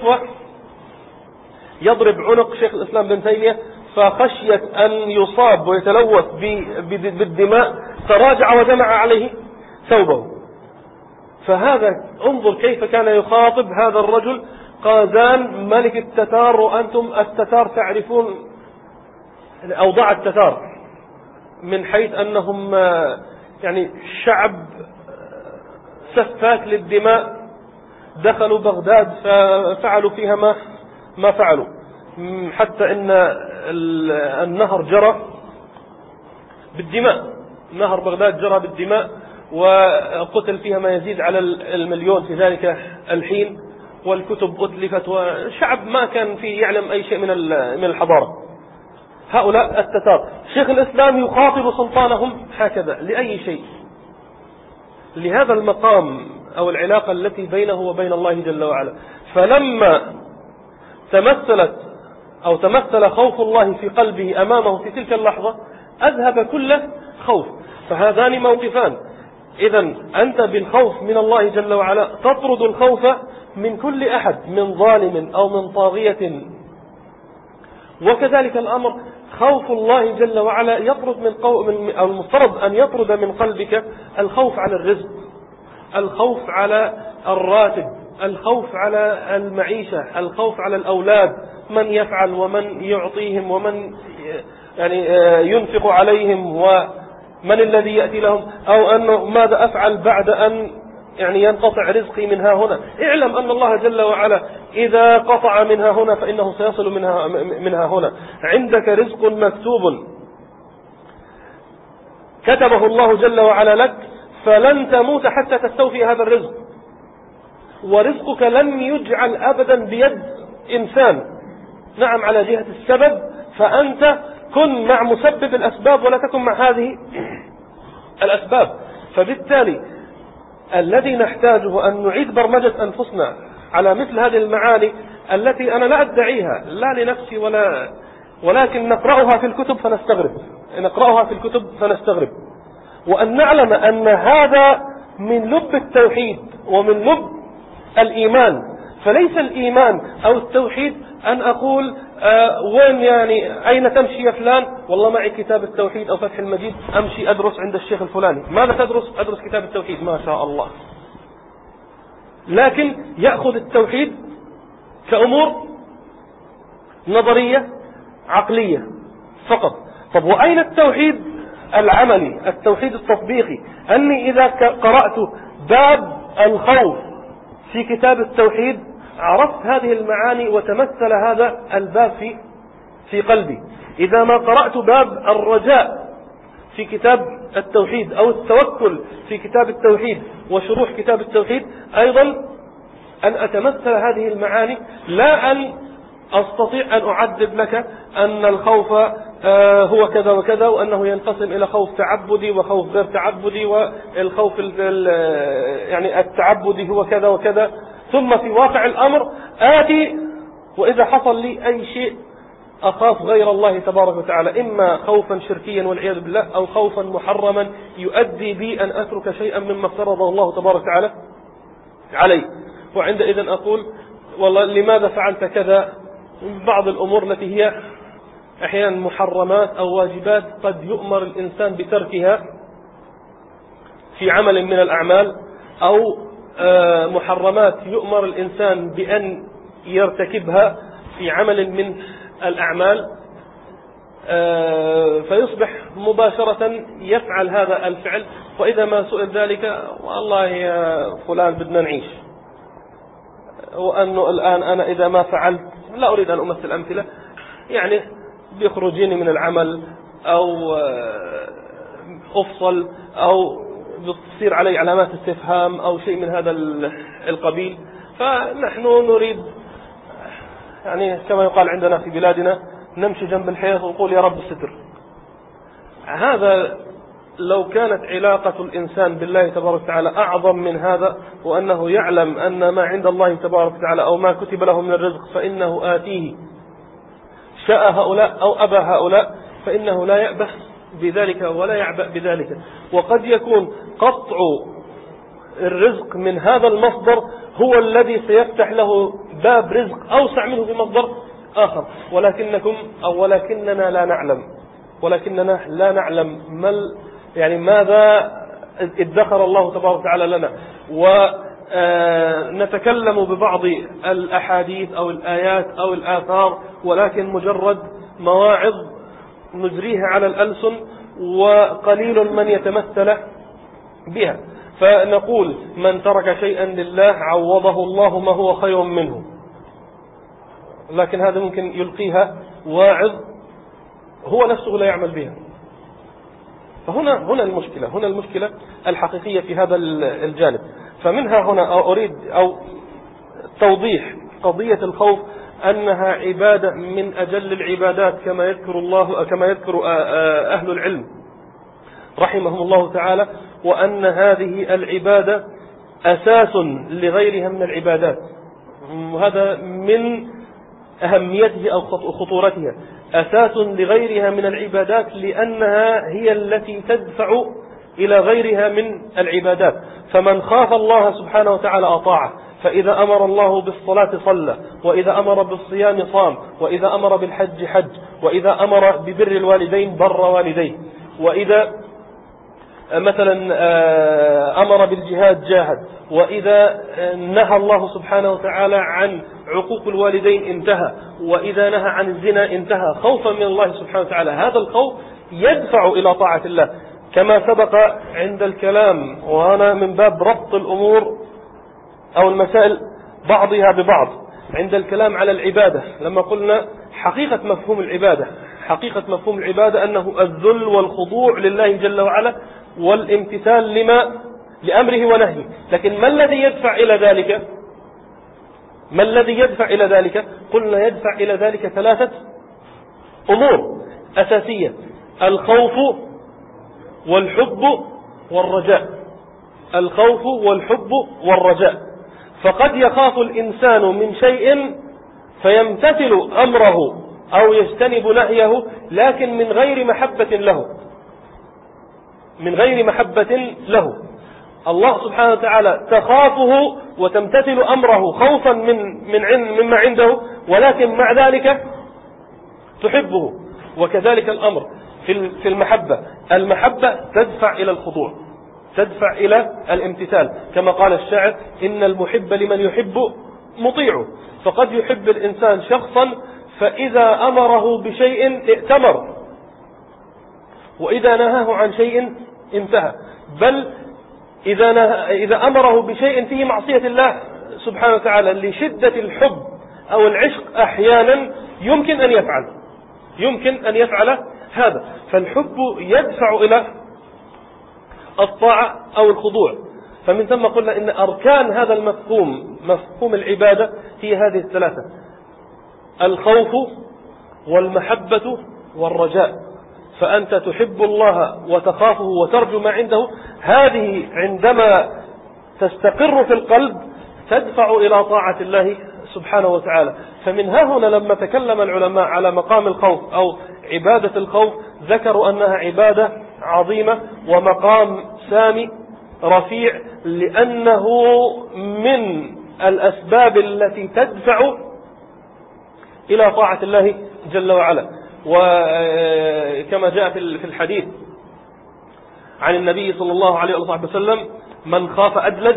ويضرب عنق شيخ الإسلام بن تيمية، فخشية أن يصاب ويتلوث بالدماء تراجع وجمع عليه ثوبه. فهذا انظر كيف كان يخاطب هذا الرجل قازان ملك التتار، وأنتم التتار تعرفون أوضاع التتار من حيث أنهم يعني شعب سفاك للدماء، دخلوا بغداد ففعلوا فيها ما ما فعلوا، حتى ان النهر جرى بالدماء، نهر بغداد جرى بالدماء، وقتل فيها ما يزيد على المليون في ذلك الحين، والكتب أتلفت، وشعب ما كان فيه يعلم أي شيء من من الحضارة. هؤلاء التتار شيخ الإسلام يخاطب سلطانهم هكذا لأي شيء؟ لهذا المقام أو العلاقة التي بينه وبين الله جل وعلا. فلما تمثلت أو تمثل خوف الله في قلبه أمامه في تلك اللحظة أذهب كل خوف. فهذان موقفان. إذن أنت بالخوف من الله جل وعلا تطرد الخوف من كل أحد من ظالم أو من طاغية، وكذلك الأمر خوف الله جل وعلا يطرد من قو... من أو المفترض أن يطرد من قلبك الخوف على الرزق، الخوف على الراتب، الخوف على المعيشة، الخوف على الأولاد، من يفعل ومن يعطيهم ومن يعني ينفق عليهم ومن الذي يأتي لهم، أو أنه ماذا أفعل بعد أن يعني ينقطع رزقي منها هنا. اعلم أن الله جل وعلا إذا قطع منها هنا فإنه سيصل منها, منها هنا. عندك رزق مكتوب كتبه الله جل وعلا لك، فلن تموت حتى تستوفي هذا الرزق، ورزقك لن يجعل أبدا بيد إنسان. نعم على جهة السبب فأنت كن مع مسبب الأسباب ولا تكن مع هذه الأسباب. فبالتالي الذي نحتاجه أن نعيد برمجة أنفسنا على مثل هذه المعاني التي أنا لا أدعيها لا لنفسي ولا ولكن نقرأها في الكتب فنستغرب، نقرأها في الكتب فنستغرب. وأن نعلم أن هذا من لب التوحيد ومن لب الإيمان. فليس الإيمان أو التوحيد أن أقول آه وين يعني أين تمشي يا فلان؟ والله معي كتاب التوحيد أو فتح المجيد، أمشي أدرس عند الشيخ الفلاني. ماذا تدرس؟ أدرس كتاب التوحيد. ما شاء الله. لكن يأخذ التوحيد كأمور نظرية عقلية فقط. طب وأين التوحيد العملي، التوحيد التطبيقي؟ أني إذا قرأت باب الخوف في كتاب التوحيد عرفت هذه المعاني وتمثل هذا الباب في في قلبي. إذا ما قرأت باب الرجاء في كتاب التوحيد أو التوكل في كتاب التوحيد وشروح كتاب التوحيد، أيضا أن أتمثل هذه المعاني، لا أن أستطيع أن أعدد لك أن الخوف هو كذا وكذا، وأنه ينقسم إلى خوف تعبدي وخوف غير تعبدي، والخوف يعني التعبدي هو كذا وكذا، ثم في واقع الأمر آتي وإذا حصل لي أي شيء أخاف غير الله تبارك وتعالى، إما خوفا شركيا والعياذ بالله، أو خوفا محرما يؤدي بي أن أترك شيئا مما افترضه الله تبارك وتعالى علي. وعندئذ أقول والله لماذا فعلت كذا؟ بعض الأمور التي هي أحيانا محرمات أو واجبات قد يؤمر الإنسان بتركها في عمل من الأعمال، أو محرمات يؤمر الإنسان بأن يرتكبها في عمل من الأعمال، فيصبح مباشرة يفعل هذا الفعل. وإذا ما سئل ذلك والله يا فلان بدنا نعيش، وأنه الآن أنا إذا ما فعلت، لا أريد أن أمثل أمثلة، يعني بيخرجيني من العمل أو أفصل أو بتصير علي علامات استفهام أو شيء من هذا القبيل. فنحن نريد يعني كما يقال عندنا في بلادنا نمشي جنب الحيط ونقول يا رب الستر. هذا لو كانت علاقة الإنسان بالله تبارك وتعالى أعظم من هذا، وأنه يعلم أن ما عند الله تبارك وتعالى أو ما كتب له من الرزق فإنه آتيه شاء هؤلاء أو أبى هؤلاء، فإنه لا يأبه بذلك ولا يعبأ بذلك. وقد يكون قطع الرزق من هذا المصدر هو الذي سيفتح له باب رزق أوسع منه بمصدر آخر، ولكنكم أو ولكننا لا نعلم ولكننا لا نعلم ما يعني ماذا ادخر الله تبارك وتعالى لنا. ونتكلم ببعض الأحاديث أو الآيات أو الآثار، ولكن مجرد مواعظ نجريها على الألسن وقليل من يتمثل بها. فنقول من ترك شيئا لله عوضه الله ما هو خير منه، لكن هذا ممكن يلقيها واعظ هو نفسه لا يعمل بها. فهنا هنا المشكلة هنا المشكلة الحقيقية في هذا الجانب. فمنها هنا أريد أو توضيح قضية الخوف أنها عبادة من أجل العبادات كما يذكر الله كما يذكر أهل العلم رحمهم الله تعالى، وأن هذه العبادة أساس لغيرها من العبادات. وهذا من أهميته أو خطورتها، أساس لغيرها من العبادات، لأنها هي التي تدفع إلى غيرها من العبادات. فمن خاف الله سبحانه وتعالى أطاعه، فإذا أمر الله بالصلاة صلى، وإذا أمر بالصيام صام، وإذا أمر بالحج حج، وإذا أمر ببر الوالدين بر والديه، وإذا مثلا أمر بالجهاد جاهد، وإذا نهى الله سبحانه وتعالى عن عقوق الوالدين انتهى، وإذا نهى عن الزنا انتهى، خوفا من الله سبحانه وتعالى. هذا الخوف يدفع إلى طاعة الله، كما سبق عند الكلام، وأنا من باب ربط الأمور أو المسائل بعضها ببعض عند الكلام على العبادة، لما قلنا حقيقة مفهوم العبادة حقيقة مفهوم العبادة أنه الذل والخضوع لله جل وعلا والامتثال لما لأمره ونهيه. لكن ما الذي يدفع إلى ذلك؟ ما الذي يدفع إلى ذلك؟ قلنا يدفع إلى ذلك ثلاثة أمور أساسية: الخوف والحب والرجاء. الخوف والحب والرجاء. فقد يخاف الإنسان من شيء فيمتثل أمره أو يجتنب نهيه، لكن من غير محبة له. من غير محبة له. الله سبحانه وتعالى تخافه وتمتثل أمره خوفا من من مما عنده، ولكن مع ذلك تحبه. وكذلك الأمر في المحبة، المحبة تدفع إلى الخضوع، تدفع إلى الامتثال، كما قال الشاعر: إن المحب لمن يحب مطيعه. فقد يحب الإنسان شخصا فإذا أمره بشيء ائتمر، وإذا نهاه عن شيء انتهى، بل إذا, إذا أمره بشيء فيه معصية الله سبحانه وتعالى لشدة الحب أو العشق أحيانا يمكن أن يفعل يمكن أن يفعل هذا. فالحب يدفع إلى الطاعة أو الخضوع. فمن ثم قلنا إن أركان هذا المفهوم، مفهوم العبادة، هي هذه الثلاثة: الخوف والمحبة والرجاء. فأنت تحب الله وتخافه وترجو ما عنده، هذه عندما تستقر في القلب تدفع إلى طاعة الله سبحانه وتعالى. فمن ها هنا لما تكلم العلماء على مقام الخوف أو عبادة الخوف ذكروا أنها عبادة عظيمة ومقام سامي رفيع، لأنه من الأسباب التي تدفع إلى طاعة الله جل وعلا. وكما جاء في الحديث عن النبي صلى الله عليه وسلم: من خاف أدلج،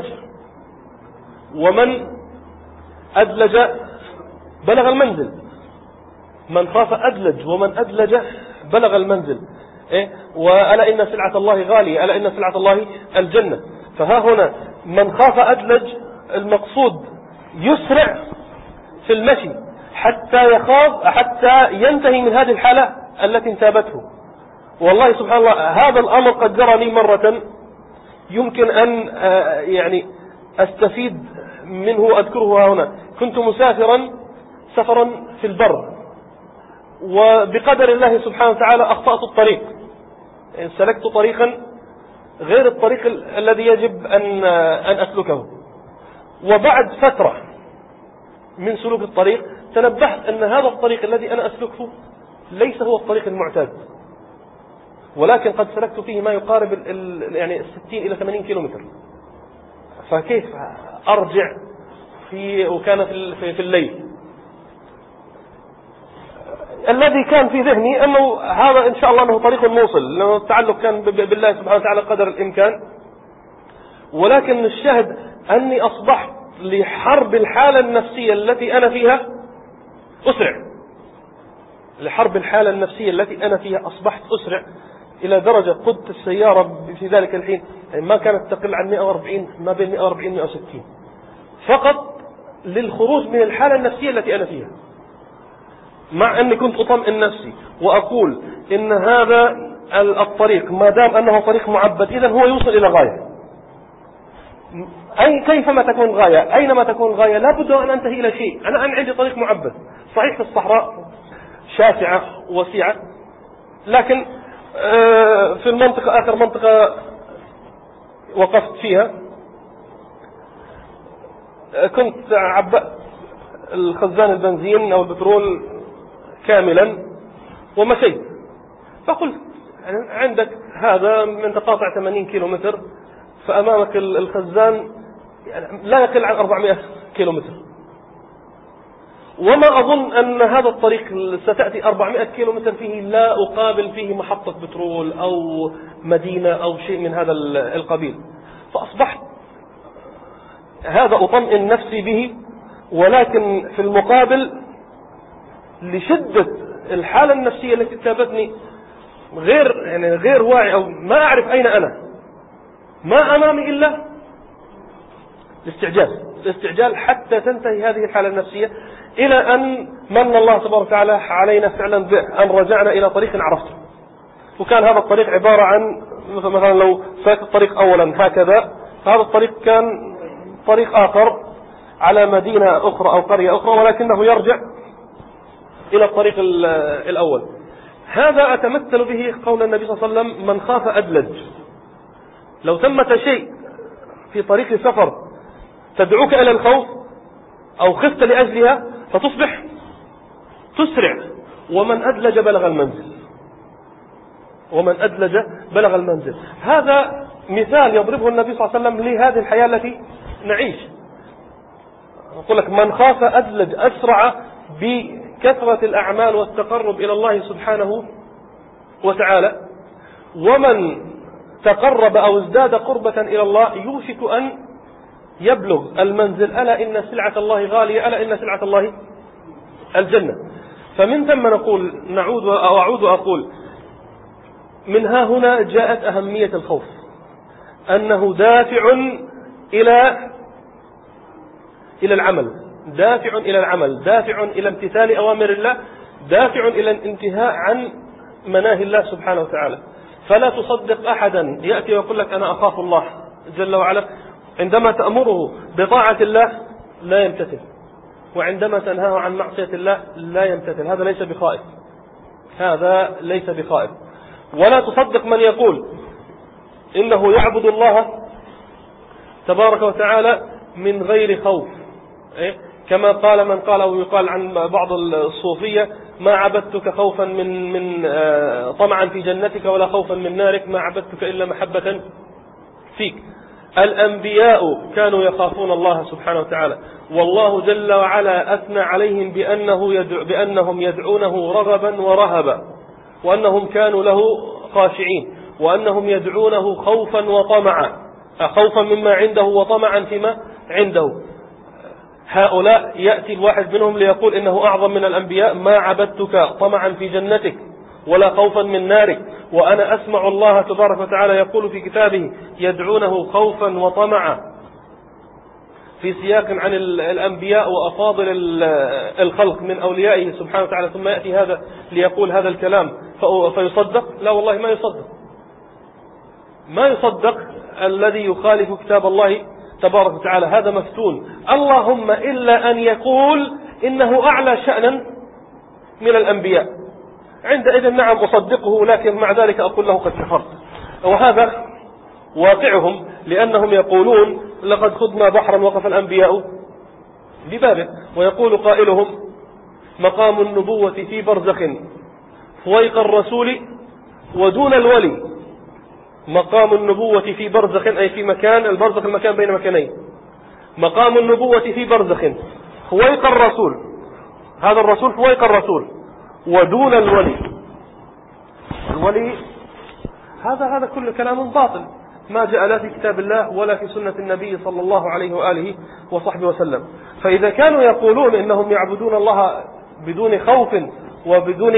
ومن أدلج بلغ المنزل. من خاف أدلج ومن أدلج بلغ المنزل. إيه؟ وألا إن سلعة الله غالية، ألا إن سلعة الله الجنة. فها هنا من خاف أدلج، المقصود يسرع في المشي حتى يخاف، حتى ينتهي من هذه الحالة التي انتابته. والله سبحان الله هذا الأمر قد جرى لي مرة، يمكن أن يعني أستفيد منه أذكره هنا. كنت مسافرا سفرا في البر، وبقدر الله سبحانه وتعالى أخطأت الطريق، سلكت طريقا غير الطريق الذي يجب أن أن أسلكه. وبعد فترة من سلوك الطريق تنبهت أن هذا الطريق الذي أنا أسلكه ليس هو الطريق المعتاد، ولكن قد سلكت فيه ما يقارب يعني ستين إلى ثمانين كيلومتر. فكيف أرجع في وكان في في الليل؟ الذي كان في ذهني أنه هذا إن شاء الله أنه طريق موصل، لأنه التعلق كان بالله سبحانه وتعالى قدر الإمكان. ولكن الشاهد أني أصبحت لحرب الحالة النفسية التي أنا فيها أسرع، لحرب الحالة النفسية التي أنا فيها أصبحت أسرع، إلى درجة قدت السيارة في ذلك الحين ما كانت تقل عن مئة وأربعين، ما بين مئة وأربعين مئة وستين، فقط للخروج من الحالة النفسية التي أنا فيها. مع أني كنت أطمئن نفسي وأقول إن هذا الطريق ما دام أنه طريق معبد إذن هو يوصل إلى غاية. أي كيفما تكون غاية، أينما تكون غاية لابد أن أنتهي إلى شيء. أنا أنا عندي طريق معبد صحيح في الصحراء شاسعة وسيعة، لكن في المنطقة آخر منطقة وقفت فيها كنت عبأت الخزان البنزين أو البترول كاملا ومشيت. فقلت يعني عندك هذا من تقاطع ثمانين كيلومتر، فأمامك الخزان يعني لا يقل عن أربعمائة كيلومتر، وما أظن أن هذا الطريق ستأتي أربعمائة كيلومتر فيه لا أقابل فيه محطة بترول أو مدينة أو شيء من هذا القبيل. فأصبحت هذا أطمئن نفسي به، ولكن في المقابل لشدة الحالة النفسية التي تابتني غير يعني غير واعي، أو ما أعرف أين أنا، ما أمامي إلا الاستعجال الاستعجال حتى تنتهي هذه الحالة النفسية، إلى أن من الله تبارك وتعالى علينا فعلا بأن رجعنا إلى طريق عرفته. وكان هذا الطريق عبارة عن مثلا لو سلكت الطريق أولا هكذا، فهذا الطريق كان طريق آخر على مدينة أخرى أو قرية أخرى، ولكنه يرجع إلى الطريق الأول. هذا أتمثل به قول النبي صلى الله عليه وسلم: من خاف أدلج. لو ثمة شيء في طريق سفر تدعوك إلى الخوف أو خفت لأجلها فتصبح تسرع، ومن أدلج بلغ المنزل. ومن أدلج بلغ المنزل. هذا مثال يضربه النبي صلى الله عليه وسلم لهذه الحياة التي نعيش. أقول لك من خاف أدلج، أسرع بكثرة الأعمال والتقرب إلى الله سبحانه وتعالى. ومن تقرب أو ازداد قربة إلى الله يوشك أن يبلغ المنزل. ألا إن سلعة الله غالية، ألا إن سلعة الله الجنة. فمن ثم نقول نعود أو أعود وأقول من ها هنا جاءت أهمية الخوف، أنه دافع إلى إلى العمل، دافع إلى العمل، دافع إلى امتثال أوامر الله، دافع إلى الانتهاء عن مناهي الله سبحانه وتعالى. فلا تصدق أحدا يأتي ويقول لك أنا أخاف الله جل وعلا، عندما تأمره بطاعة الله لا يمتثل، وعندما تنهاه عن معصية الله لا يمتثل. هذا ليس بخائف، هذا ليس بخائف. ولا تصدق من يقول إنه يعبد الله تبارك وتعالى من غير خوف، كما قال من قال أو يقال عن بعض الصوفية ما عبدتك خوفا من من طمعا في جنتك ولا خوفا من نارك، ما عبدتك إلا محبة فيك. الأنبياء كانوا يخافون الله سبحانه وتعالى، والله جل وعلا أثنى عليهم بأنه يدعو بأنهم يدعونه رغبا ورهبا، وأنهم كانوا له خاشعين، وأنهم يدعونه خوفا وطمعا، خوفا مما عنده وطمعا فيما عنده. هؤلاء يأتي الواحد منهم ليقول إنه أعظم من الأنبياء، ما عبدتك طمعا في جنتك ولا خوفا من نارك، وأنا أسمع الله تبارك وتعالى يقول في كتابه يدعونه خوفا وطمعا، في سياق عن الأنبياء وأفاضل الخلق من أوليائه سبحانه وتعالى، ثم يأتي هذا ليقول هذا الكلام فيصدق؟ لا والله ما يصدق، ما يصدق الذي يخالف كتاب الله تبارك وتعالى، هذا مفتون. اللهم إلا أن يقول إنه أعلى شأنا من الأنبياء، عندئذ نعم أصدقه، لكن مع ذلك أقول له قد كفرت. وهذا واقعهم، لأنهم يقولون لقد خضنا بحرا وقف الأنبياء ببابه. ويقول قائلهم مقام النبوة في برزخ فويق الرسول ودون الولي. مقام النبوة في برزخ أي في مكان، البرزخ المكان بين مكانين. مقام النبوة في برزخ فويق الرسول، هذا الرسول فويق الرسول، ودون الولي. الولي هذا هذا كل كلام باطل، ما جاء لا في كتاب الله ولا في سنة النبي صلى الله عليه وآله وصحبه وسلم. فإذا كانوا يقولون إنهم يعبدون الله بدون خوف وبدون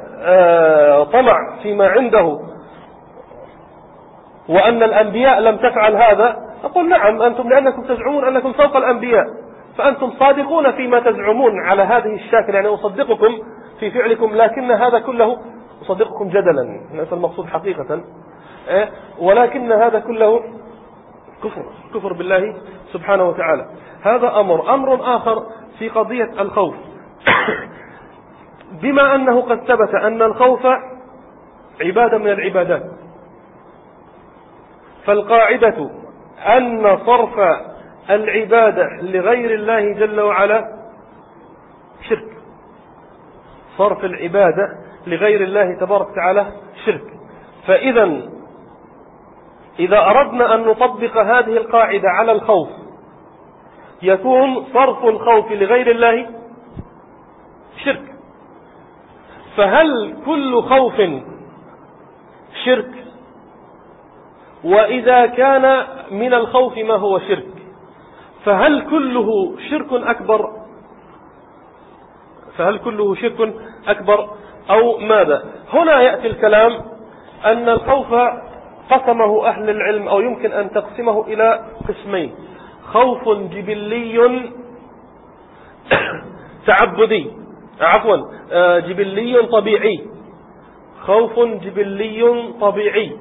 آه طمع فيما عنده، وأن الأنبياء لم تفعل هذا، أقول نعم أنتم لأنكم تزعمون أنكم فوق الأنبياء، فأنتم صادقون فيما تزعمون على هذه الشاكل، يعني أصدقكم في فعلكم، لكن هذا كله أصدقكم جدلا، ليس المقصود حقيقة، ولكن هذا كله كفر، كفر بالله سبحانه وتعالى. هذا أمر. أمر آخر في قضية الخوف بما أنه قد ثبت أن الخوف عبادة من العبادات، فالقاعدة أن صرف العبادة لغير الله جل وعلا شرك، صرف العبادة لغير الله تبارك وتعالى شرك. فإذا إذا أردنا أن نطبق هذه القاعدة على الخوف يكون صرف الخوف لغير الله شرك. فهل كل خوف شرك؟ وإذا كان من الخوف ما هو شرك فهل كله شرك أكبر؟ فهل كله شرك أكبر أو ماذا؟ هنا يأتي الكلام أن الخوف قسمه أهل العلم أو يمكن أن تقسمه إلى قسمين: خوف جبلي تعبدي، عفوا جبلي طبيعي. خوف جبلي طبيعي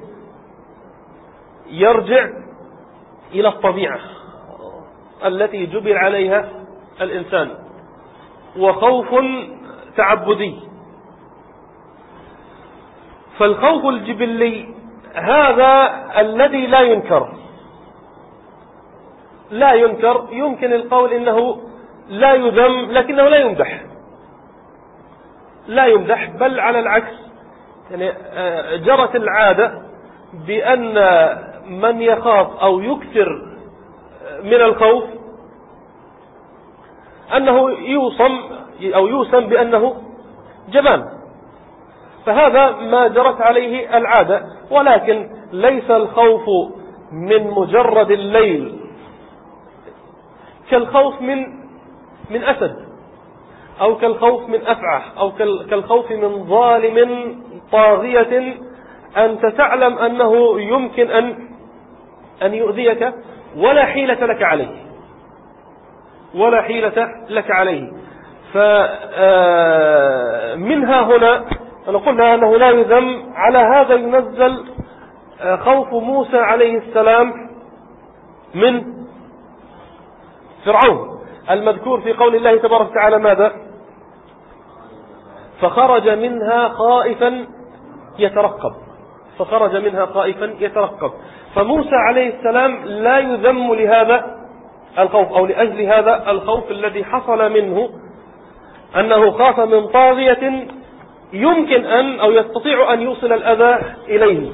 يرجع إلى الطبيعة التي جبل عليها الإنسان، وخوف تعبدي. فالخوف الجبلي هذا الذي لا ينكر، لا ينكر، يمكن القول إنه لا يذم لكنه لا يمدح، لا يمدح، بل على العكس يعني جرت العادة بأن من يخاف أو يكثر من الخوف أنه يوصم أو يوسم بأنه جبان، فهذا ما جرت عليه العادة. ولكن ليس الخوف من مجرد الليل كالخوف من من أسد، أو كالخوف من أفعى، أو كالخوف من ظالم طاغية أنت تعلم أنه يمكن أن أن يؤذيك ولا حيلة لك عليه ولا حيلة لك عليه. فمنها هنا أنا قلنا أنه لا يذم، على هذا ينزل خوف موسى عليه السلام من فرعون المذكور في قول الله تبارك وتعالى ماذا؟ فخرج منها خائفا يترقب فخرج منها خائفا يترقب فموسى عليه السلام لا يذم لهذا الخوف أو لأجل هذا الخوف الذي حصل منه، أنه خاف من طاغية يمكن أن أو يستطيع أن يوصل الأذى إليه.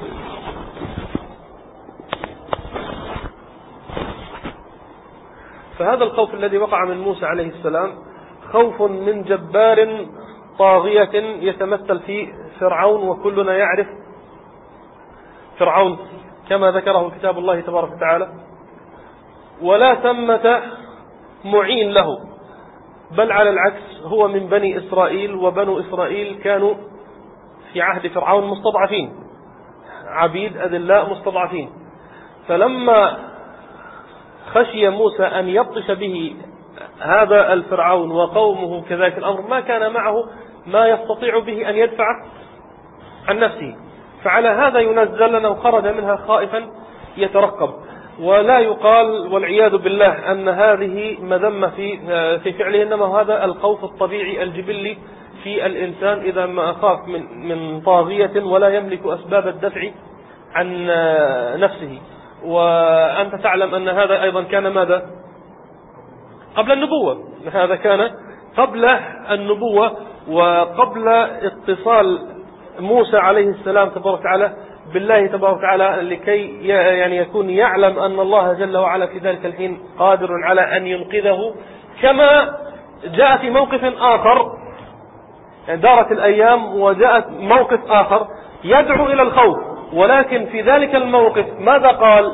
فهذا الخوف الذي وقع من موسى عليه السلام خوف من جبار طاغية يتمثل في فرعون، وكلنا يعرف فرعون كما ذكره كتاب الله تبارك وتعالى، ولا ثمة معين له، بل على العكس هو من بني إسرائيل، وبنو إسرائيل كانوا في عهد فرعون مستضعفين، عبيد أذلاء مستضعفين. فلما خشي موسى أن يبطش به هذا الفرعون وقومه كذلك الأمر، ما كان معه ما يستطيع به أن يدفع عن نفسه، فعلى هذا ينزل أنه خرج منها خائفا يترقب. ولا يقال والعياذ بالله أن هذه مذمة في في فعله، إنما هذا الخوف الطبيعي الجبلي في الإنسان إذا ما أخاف من من طاغية ولا يملك أسباب الدفع عن نفسه. وأنت تعلم أن هذا أيضا كان ماذا؟ قبل النبوة، هذا كان قبل النبوة وقبل اتصال موسى عليه السلام تبارك وتعالى بالله تبارك وتعالى، لكي يعني يكون يعلم أن الله جل وعلا في ذلك الحين قادر على أن ينقذه. كما جاء في موقف آخر، دارت الأيام وجاءت موقف آخر يدعو إلى الخوف، ولكن في ذلك الموقف ماذا قال؟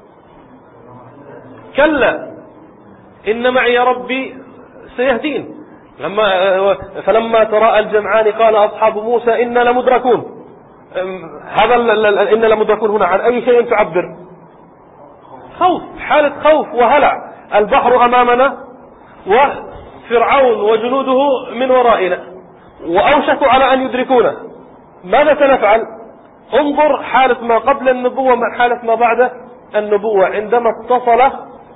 كلا إن معي ربي سيهدين. لما فلما تراءى الجمعان قال أصحاب موسى إنا لمدركون. هذا إنا لمدركون هنا عن أي شيء تعبر؟ خوف، حالة خوف وهلع. البحر أمامنا وفرعون وجنوده من ورائنا وأوشكوا على أن يدركونا، ماذا سنفعل؟ انظر حالة ما قبل النبوة مع حالة ما بعد النبوة. عندما اتصل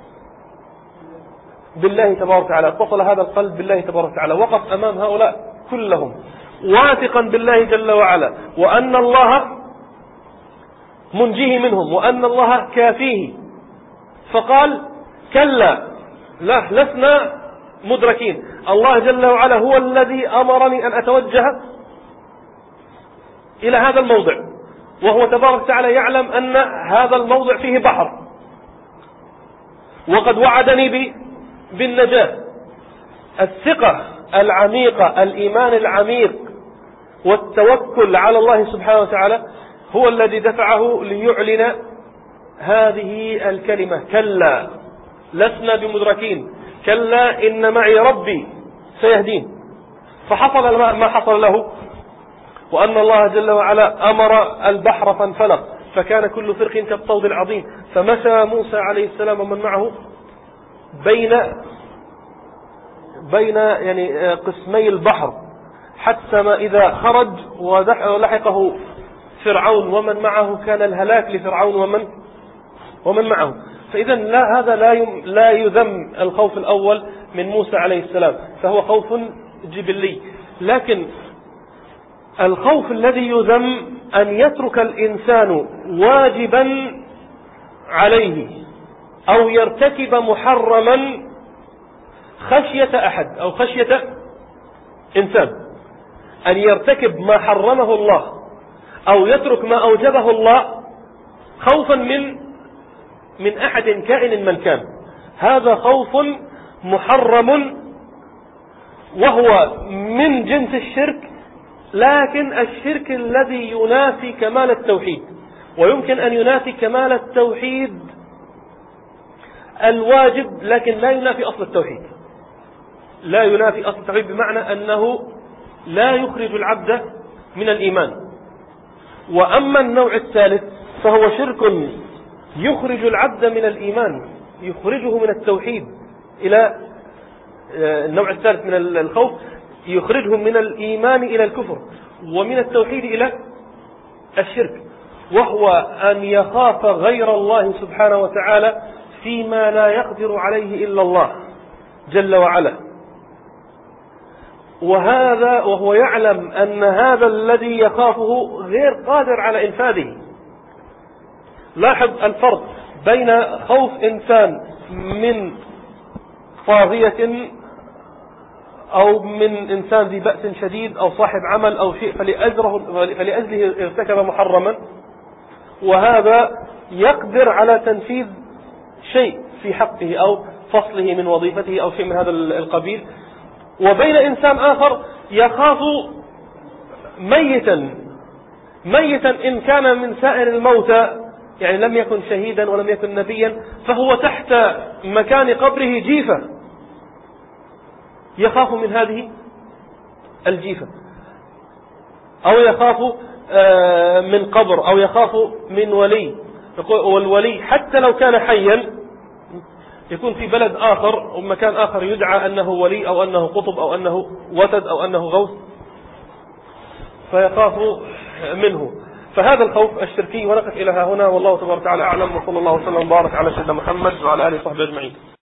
بالله تبارك وتعالى، اتصل هذا القلب بالله تبارك وتعالى، وقف أمام هؤلاء كلهم واثقا بالله جل وعلا، وأن الله منجيه منهم وأن الله كافيه، فقال كلا، لا لسنا مدركين. الله جل وعلا هو الذي أمرني أن أتوجه إلى هذا الموضع، وهو تبارك وتعالى يعلم أن هذا الموضع فيه بحر، وقد وعدني بالنجاة. الثقة العميقة، الإيمان العميق والتوكل على الله سبحانه وتعالى هو الذي دفعه ليعلن هذه الكلمة: كلا لسنا بمدركين، كلا إن معي ربي سيهدين. فحصل ما حصل له، وأن الله جل وعلا أمر البحر فانفلق فكان كل فرق كالطود العظيم. فمشى موسى عليه السلام ومن معه بين بين يعني قسمي البحر، حتى ما إذا خرج ولحقه فرعون ومن معه كان الهلاك لفرعون ومن ومن معه. فإذا لا هذا لا لا يذم الخوف الأول من موسى عليه السلام، فهو خوف جبلي. لكن الخوف الذي يذم أن يترك الإنسان واجبا عليه أو يرتكب محرما خشية أحد أو خشية إنسان، أن يرتكب ما حرمه الله أو يترك ما أوجبه الله خوفا من من أحد كائن من كان، هذا خوف محرم وهو من جنس الشرك، لكن الشرك الذي ينافي كمال التوحيد. ويمكن أن ينافي كمال التوحيد الواجب، لكن لا ينافي أصل التوحيد. لا ينافي أصل التوحيد بمعنى أنه لا يخرج العبد من الإيمان. وأما النوع الثالث فهو شرك يخرج العبد من الإيمان، يخرجه من التوحيد إلى النوع الثالث من الخوف، يخرجه من الإيمان إلى الكفر، ومن التوحيد إلى الشرك، وهو أن يخاف غير الله سبحانه وتعالى فيما لا يقدر عليه إلا الله جل وعلا. وهذا وهو يعلم أن هذا الذي يخافه غير قادر على إنفاذه. لاحظ الفرق بين خوف إنسان من طاغية أو من إنسان ذي بأس شديد أو صاحب عمل أو شيء فلأجله ارتكب محرما، وهذا يقدر على تنفيذ شيء في حقه أو فصله من وظيفته أو شيء من هذا القبيل، وبين إنسان آخر يخاف ميتا ميتا إن كان من سائر الموتى، يعني لم يكن شهيدا ولم يكن نبيا، فهو تحت مكان قبره جيفة، يخاف من هذه الجيفة، أو يخاف من قبر، أو يخاف من ولي. والولي حتى لو كان حيا يكون في بلد آخر أو مكان آخر يدعى أنه ولي أو أنه قطب أو أنه وتد أو أنه غوث، فيخاف منه. فهذا الخوف الشركي. ونقف إلى هنا، والله تبارك وتعالى أعلم، وصلى الله وسلم وبارك على سيدنا محمد وعلى آله وصحبه أجمعين.